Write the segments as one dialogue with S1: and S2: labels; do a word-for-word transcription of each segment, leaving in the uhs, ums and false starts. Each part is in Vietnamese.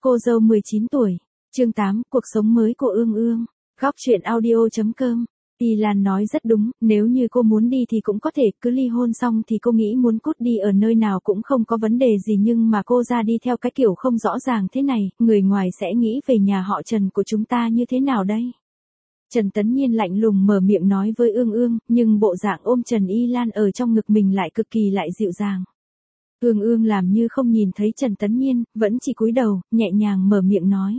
S1: Cô dâu mười chín tuổi. Chương tám, cuộc sống mới của Ương Ương. Góc truyện audio.com. Y Lan nói rất đúng, nếu như cô muốn đi thì cũng có thể, cứ ly hôn xong thì cô nghĩ muốn cút đi ở nơi nào cũng không có vấn đề gì, nhưng mà cô ra đi theo cái kiểu không rõ ràng thế này, người ngoài sẽ nghĩ về nhà họ Trần của chúng ta như thế nào đây? Trần Tấn Nhiên lạnh lùng mở miệng nói với Ương Ương, nhưng bộ dạng ôm Trần Y Lan ở trong ngực mình lại cực kỳ lại dịu dàng. Ương Ương làm như không nhìn thấy Trần Tấn Nhiên, vẫn chỉ cúi đầu, nhẹ nhàng mở miệng nói.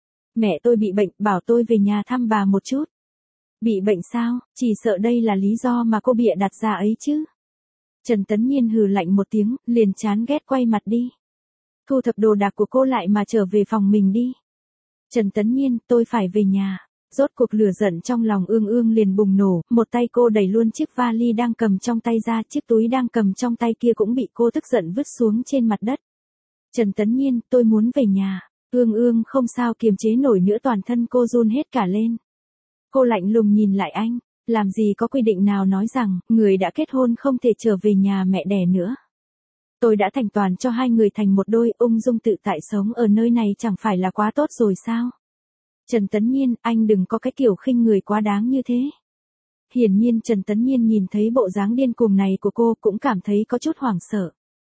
S1: Mẹ tôi bị bệnh, bảo tôi về nhà thăm bà một chút. Bị bệnh sao, chỉ sợ đây là lý do mà cô bịa đặt ra ấy chứ. Trần Tấn Nhiên hừ lạnh một tiếng, liền chán ghét quay mặt đi. Thu thập đồ đạc của cô lại mà trở về phòng mình đi. Trần Tấn Nhiên, tôi phải về nhà. Rốt cuộc lửa giận trong lòng Ương Ương liền bùng nổ, một tay cô đẩy luôn chiếc vali đang cầm trong tay ra, chiếc túi đang cầm trong tay kia cũng bị cô tức giận vứt xuống trên mặt đất. Trần Tấn Nhiên, tôi muốn về nhà. Ương Ương không sao kiềm chế nổi nữa, toàn thân cô run hết cả lên. Cô lạnh lùng nhìn lại anh, làm gì có quy định nào nói rằng, người đã kết hôn không thể trở về nhà mẹ đẻ nữa. Tôi đã thành toàn cho hai người thành một đôi, ung dung tự tại sống ở nơi này chẳng phải là quá tốt rồi sao? Trần Tấn Nhiên, anh đừng có cái kiểu khinh người quá đáng như thế. Hiển nhiên Trần Tấn Nhiên nhìn thấy bộ dáng điên cuồng này của cô cũng cảm thấy có chút hoảng sợ.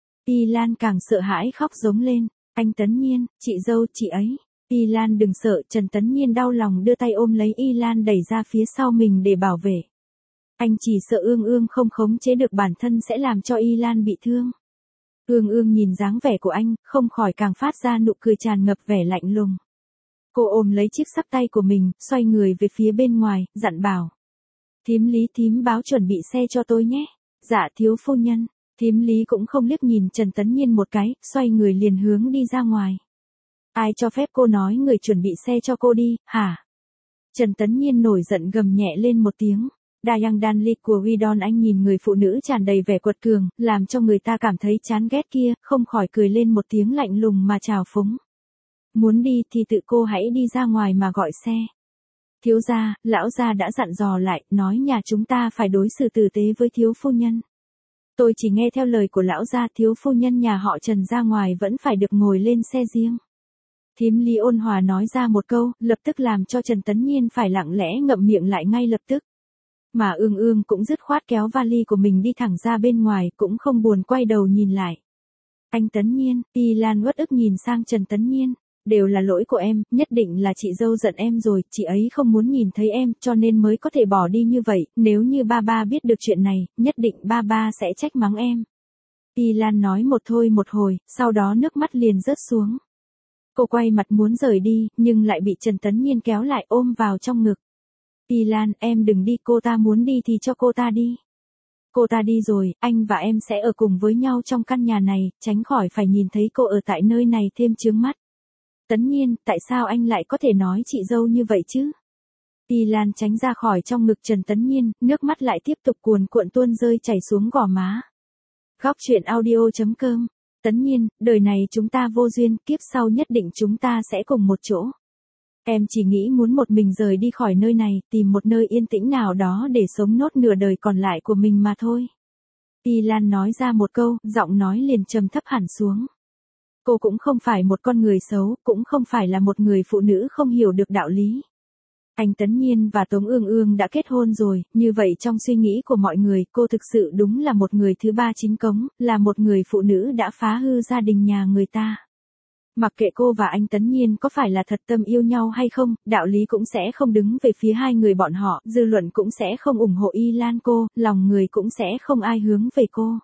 S1: Y Lan càng sợ hãi khóc giống lên, anh Tấn Nhiên, chị dâu chị ấy. Y Lan đừng sợ, Trần Tấn Nhiên đau lòng đưa tay ôm lấy Y Lan đẩy ra phía sau mình để bảo vệ. Anh chỉ sợ Ương Ương không khống chế được bản thân sẽ làm cho Y Lan bị thương. Ương Ương nhìn dáng vẻ của anh, không khỏi càng phát ra nụ cười tràn ngập vẻ lạnh lùng. Cô ôm lấy chiếc xắp tay của mình, xoay người về phía bên ngoài, dặn bảo. Thím Lý, thím báo chuẩn bị xe cho tôi nhé. Dạ thiếu phu nhân. Thím Lý cũng không liếc nhìn Trần Tấn Nhiên một cái, xoay người liền hướng đi ra ngoài. Ai cho phép cô nói người chuẩn bị xe cho cô đi, hả? Trần Tấn Nhiên nổi giận gầm nhẹ lên một tiếng. Dayang Danli của Ridon, anh nhìn người phụ nữ tràn đầy vẻ quật cường, làm cho người ta cảm thấy chán ghét kia, không khỏi cười lên một tiếng lạnh lùng mà trào phúng. Muốn đi thì tự cô hãy đi ra ngoài mà gọi xe. Thiếu gia, lão gia đã dặn dò lại, nói nhà chúng ta phải đối xử tử tế với thiếu phu nhân. Tôi chỉ nghe theo lời của lão gia, thiếu phu nhân nhà họ Trần ra ngoài vẫn phải được ngồi lên xe riêng. Thím Lý ôn hòa nói ra một câu, lập tức làm cho Trần Tấn Nhiên phải lặng lẽ ngậm miệng lại ngay lập tức. Mà Ương Ương cũng dứt khoát kéo vali của mình đi thẳng ra bên ngoài, cũng không buồn quay đầu nhìn lại. Anh Tấn Nhiên, Y Lan uất ức nhìn sang Trần Tấn Nhiên. Đều là lỗi của em, nhất định là chị dâu giận em rồi, chị ấy không muốn nhìn thấy em, cho nên mới có thể bỏ đi như vậy, nếu như ba ba biết được chuyện này, nhất định ba ba sẽ trách mắng em. Y Lan nói một thôi một hồi, sau đó nước mắt liền rớt xuống. Cô quay mặt muốn rời đi, nhưng lại bị Trần Tấn Nhiên kéo lại ôm vào trong ngực. Y Lan, em đừng đi, cô ta muốn đi thì cho cô ta đi. Cô ta đi rồi, anh và em sẽ ở cùng với nhau trong căn nhà này, tránh khỏi phải nhìn thấy cô ở tại nơi này thêm chướng mắt. Tấn Nhiên, tại sao anh lại có thể nói chị dâu như vậy chứ? Y Lan tránh ra khỏi trong ngực Trần Tấn Nhiên, nước mắt lại tiếp tục cuồn cuộn tuôn rơi chảy xuống gò má. Góc truyện audio.com. Tấn Nhiên, đời này chúng ta vô duyên, kiếp sau nhất định chúng ta sẽ cùng một chỗ. Em chỉ nghĩ muốn một mình rời đi khỏi nơi này, tìm một nơi yên tĩnh nào đó để sống nốt nửa đời còn lại của mình mà thôi. Y Lan nói ra một câu, giọng nói liền trầm thấp hẳn xuống. Cô cũng không phải một con người xấu, cũng không phải là một người phụ nữ không hiểu được đạo lý. Anh Tấn Nhiên và Tống Ương Ương đã kết hôn rồi, như vậy trong suy nghĩ của mọi người, cô thực sự đúng là một người thứ ba chính cống, là một người phụ nữ đã phá hư gia đình nhà người ta. Mặc kệ cô và anh Tấn Nhiên có phải là thật tâm yêu nhau hay không, đạo lý cũng sẽ không đứng về phía hai người bọn họ, dư luận cũng sẽ không ủng hộ Y Lan cô, lòng người cũng sẽ không ai hướng về cô.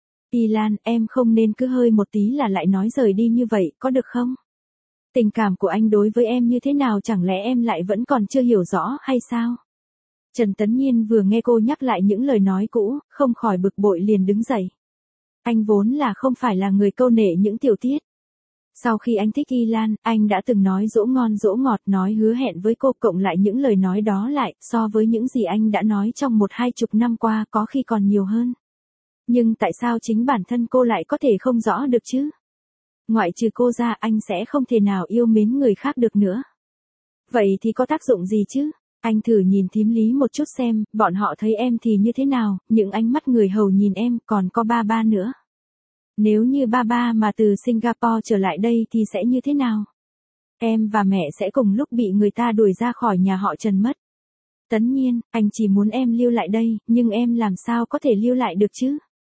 S1: Y Lan, em không nên cứ hơi một tí là lại nói rời đi như vậy, có được không? Tình cảm của anh đối với em như thế nào, chẳng lẽ em lại vẫn còn chưa hiểu rõ hay sao? Trần Tấn Nhiên vừa nghe cô nhắc lại những lời nói cũ, không khỏi bực bội liền đứng dậy. Anh vốn là không phải là người câu nệ những tiểu tiết. Sau khi anh thích Y Lan, anh đã từng nói dỗ ngon dỗ ngọt, nói hứa hẹn với cô, cộng lại những lời nói đó lại, so với những gì anh đã nói trong một hai chục năm qua có khi còn nhiều hơn. Nhưng tại sao chính bản thân cô lại có thể không rõ được chứ? Ngoại trừ cô ra, anh sẽ không thể nào yêu mến người khác được nữa. Vậy thì có tác dụng gì chứ? Anh thử nhìn thím Lý một chút xem, bọn họ thấy em thì như thế nào, những ánh mắt người hầu nhìn em, còn có ba ba nữa. Nếu như ba ba mà từ Singapore trở lại đây thì sẽ như thế nào? Em và mẹ sẽ cùng lúc bị người ta đuổi ra khỏi nhà họ Trần mất. Tấn Nhiên, anh chỉ muốn em lưu lại đây, nhưng em làm sao có thể lưu lại được chứ?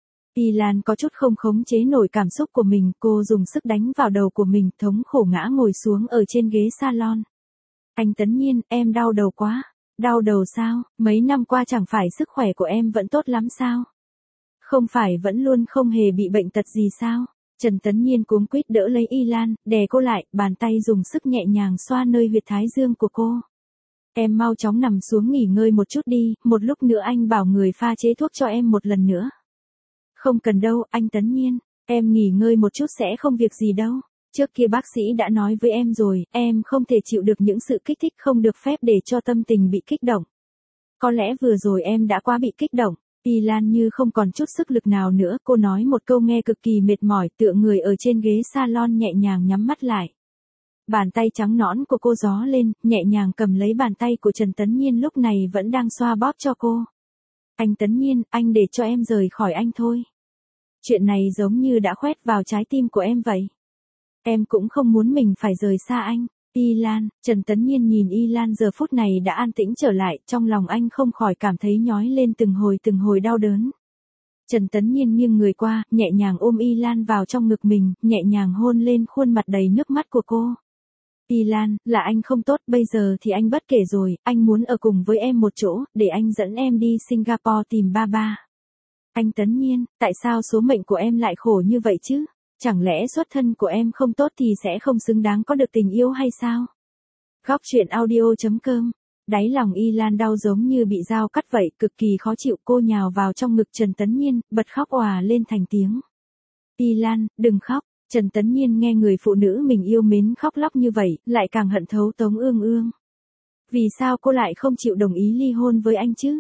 S1: Y Lan có chút không khống chế nổi cảm xúc của mình, cô dùng sức đánh vào đầu của mình, thống khổ ngã ngồi xuống ở trên ghế salon. Anh Tấn Nhiên, em đau đầu quá. Đau đầu sao? Mấy năm qua chẳng phải sức khỏe của em vẫn tốt lắm sao? Không phải vẫn luôn không hề bị bệnh tật gì sao? Trần Tấn Nhiên cuống quýt đỡ lấy Y Lan, đè cô lại, bàn tay dùng sức nhẹ nhàng xoa nơi huyệt thái dương của cô. Em mau chóng nằm xuống nghỉ ngơi một chút đi, một lúc nữa anh bảo người pha chế thuốc cho em một lần nữa. Không cần đâu, anh Tấn Nhiên, em nghỉ ngơi một chút sẽ không việc gì đâu. Trước kia bác sĩ đã nói với em rồi, em không thể chịu được những sự kích thích không được phép để cho tâm tình bị kích động. Có lẽ vừa rồi em đã quá bị kích động. Y Lan như không còn chút sức lực nào nữa, cô nói một câu nghe cực kỳ mệt mỏi, tựa người ở trên ghế salon nhẹ nhàng nhắm mắt lại. Bàn tay trắng nõn của cô gió lên, nhẹ nhàng cầm lấy bàn tay của Trần Tấn Nhiên lúc này vẫn đang xoa bóp cho cô. Anh Tấn Nhiên, anh để cho em rời khỏi anh thôi. Chuyện này giống như đã khoét vào trái tim của em vậy. Em cũng không muốn mình phải rời xa anh. Y Lan, Trần Tấn Nhiên nhìn Y Lan giờ phút này đã an tĩnh trở lại, trong lòng anh không khỏi cảm thấy nhói lên từng hồi từng hồi đau đớn. Trần Tấn Nhiên nghiêng người qua, nhẹ nhàng ôm Y Lan vào trong ngực mình, nhẹ nhàng hôn lên khuôn mặt đầy nước mắt của cô. Y Lan, là anh không tốt, bây giờ thì anh bất kể rồi, anh muốn ở cùng với em một chỗ, để anh dẫn em đi Singapore tìm ba ba. Anh Tấn Nhiên, tại sao số mệnh của em lại khổ như vậy chứ? Chẳng lẽ xuất thân của em không tốt thì sẽ không xứng đáng có được tình yêu hay sao? Góc truyện audio chấm com. Đáy lòng Y Lan đau giống như bị dao cắt vậy, cực kỳ khó chịu, cô nhào vào trong ngực Trần Tấn Nhiên, bật khóc òa lên thành tiếng. Y Lan, đừng khóc. Trần Tấn Nhiên nghe người phụ nữ mình yêu mến khóc lóc như vậy, lại càng hận thấu Tống Ương Ương. Vì sao cô lại không chịu đồng ý ly hôn với anh chứ?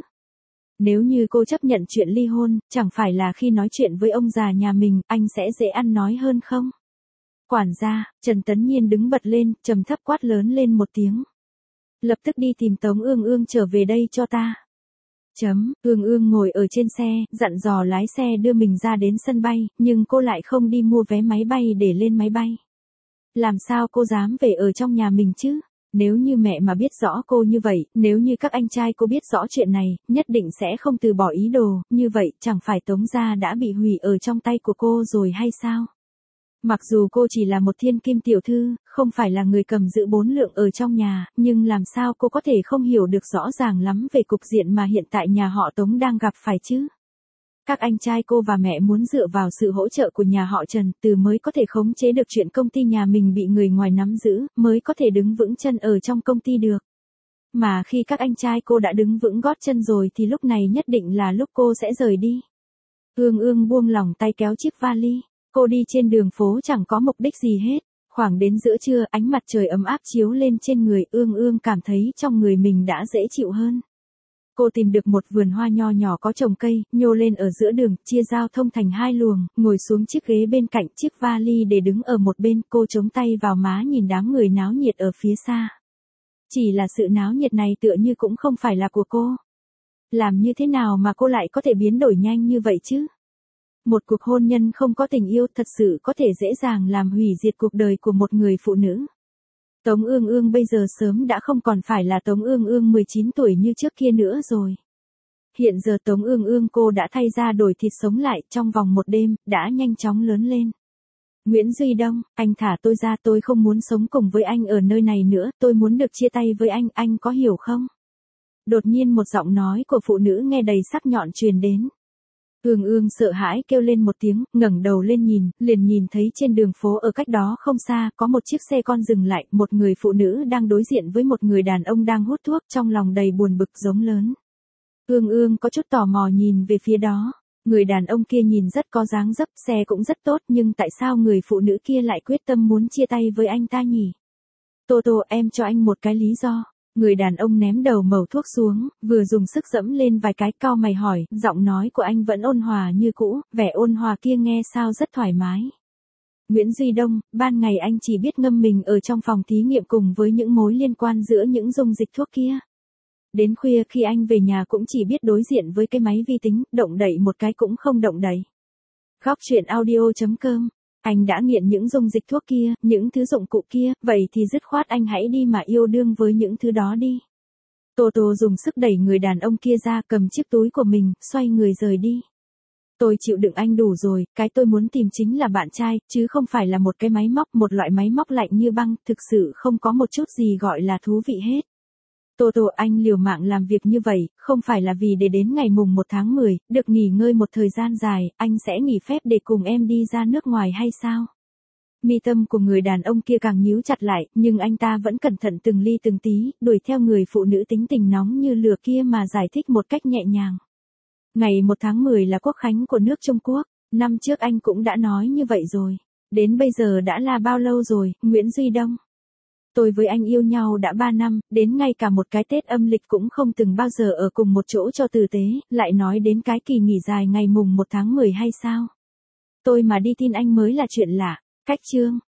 S1: Nếu như cô chấp nhận chuyện ly hôn, chẳng phải là khi nói chuyện với ông già nhà mình, anh sẽ dễ ăn nói hơn không? Quản gia, Trần Tấn Nhiên đứng bật lên, trầm thấp quát lớn lên một tiếng. Lập tức đi tìm Tống Ương Ương trở về đây cho ta. Chấm, Ương Ương ngồi ở trên xe, dặn dò lái xe đưa mình ra đến sân bay, nhưng cô lại không đi mua vé máy bay để lên máy bay. Làm sao cô dám về ở trong nhà mình chứ? Nếu như mẹ mà biết rõ cô như vậy, nếu như các anh trai cô biết rõ chuyện này, nhất định sẽ không từ bỏ ý đồ, như vậy chẳng phải Tống gia đã bị hủy ở trong tay của cô rồi hay sao? Mặc dù cô chỉ là một thiên kim tiểu thư, không phải là người cầm giữ bốn lượng ở trong nhà, nhưng làm sao cô có thể không hiểu được rõ ràng lắm về cục diện mà hiện tại nhà họ Tống đang gặp phải chứ? Các anh trai cô và mẹ muốn dựa vào sự hỗ trợ của nhà họ Trần, từ mới có thể khống chế được chuyện công ty nhà mình bị người ngoài nắm giữ, mới có thể đứng vững chân ở trong công ty được. Mà khi các anh trai cô đã đứng vững gót chân rồi thì lúc này nhất định là lúc cô sẽ rời đi. Ương Ương buông lỏng tay kéo chiếc vali. Cô đi trên đường phố chẳng có mục đích gì hết. Khoảng đến giữa trưa, ánh mặt trời ấm áp chiếu lên trên người, Ương Ương cảm thấy trong người mình đã dễ chịu hơn. Cô tìm được một vườn hoa nho nhỏ có trồng cây, nhô lên ở giữa đường, chia giao thông thành hai luồng, ngồi xuống chiếc ghế bên cạnh chiếc vali để đứng ở một bên, cô chống tay vào má nhìn đám người náo nhiệt ở phía xa. Chỉ là sự náo nhiệt này tựa như cũng không phải là của cô. Làm như thế nào mà cô lại có thể biến đổi nhanh như vậy chứ? Một cuộc hôn nhân không có tình yêu thật sự có thể dễ dàng làm hủy diệt cuộc đời của một người phụ nữ. Tống Ương Ương bây giờ sớm đã không còn phải là Tống Ương Ương mười chín tuổi như trước kia nữa rồi. Hiện giờ Tống Ương Ương cô đã thay da đổi thịt sống lại, trong vòng một đêm, đã nhanh chóng lớn lên. Nguyễn Duy Đông, anh thả tôi ra, tôi không muốn sống cùng với anh ở nơi này nữa, tôi muốn được chia tay với anh, anh có hiểu không? Đột nhiên một giọng nói của phụ nữ nghe đầy sắc nhọn truyền đến. Ương Ương sợ hãi kêu lên một tiếng, ngẩng đầu lên nhìn, liền nhìn thấy trên đường phố ở cách đó không xa, có một chiếc xe con dừng lại, một người phụ nữ đang đối diện với một người đàn ông đang hút thuốc, trong lòng đầy buồn bực giống lớn. Ương Ương có chút tò mò nhìn về phía đó, người đàn ông kia nhìn rất có dáng dấp, xe cũng rất tốt, nhưng tại sao người phụ nữ kia lại quyết tâm muốn chia tay với anh ta nhỉ? Tô Tô, em cho anh một cái lý do. Người đàn ông ném đầu mẩu thuốc xuống, vừa dùng sức dẫm lên vài cái, cau mày hỏi, giọng nói của anh vẫn ôn hòa như cũ, vẻ ôn hòa kia nghe sao rất thoải mái. Nguyễn Duy Đông, ban ngày anh chỉ biết ngâm mình ở trong phòng thí nghiệm cùng với những mối liên quan giữa những dung dịch thuốc kia. Đến khuya khi anh về nhà cũng chỉ biết đối diện với cái máy vi tính, động đậy một cái cũng không động đậy. Góc truyện audio chấm com Anh đã nghiện những dung dịch thuốc kia, những thứ dụng cụ kia, vậy thì dứt khoát anh hãy đi mà yêu đương với những thứ đó đi. Tô Tô dùng sức đẩy người đàn ông kia ra, cầm chiếc túi của mình, xoay người rời đi. Tôi chịu đựng anh đủ rồi, cái tôi muốn tìm chính là bạn trai, chứ không phải là một cái máy móc, một loại máy móc lạnh như băng, thực sự không có một chút gì gọi là thú vị hết. Tô Tô, anh liều mạng làm việc như vậy, không phải là vì để đến ngày mùng một tháng mười, được nghỉ ngơi một thời gian dài, anh sẽ nghỉ phép để cùng em đi ra nước ngoài hay sao? Mi tâm của người đàn ông kia càng nhíu chặt lại, nhưng anh ta vẫn cẩn thận từng ly từng tí, đuổi theo người phụ nữ tính tình nóng như lửa kia mà giải thích một cách nhẹ nhàng. Ngày một tháng mười là quốc khánh của nước Trung Quốc, năm trước anh cũng đã nói như vậy rồi. Đến bây giờ đã là bao lâu rồi, Nguyễn Duy Đông? Tôi với anh yêu nhau đã ba năm, đến ngay cả một cái Tết âm lịch cũng không từng bao giờ ở cùng một chỗ cho tử tế, lại nói đến cái kỳ nghỉ dài ngày mùng một tháng mười hay sao? Tôi mà đi tin anh mới là chuyện lạ. Cách chương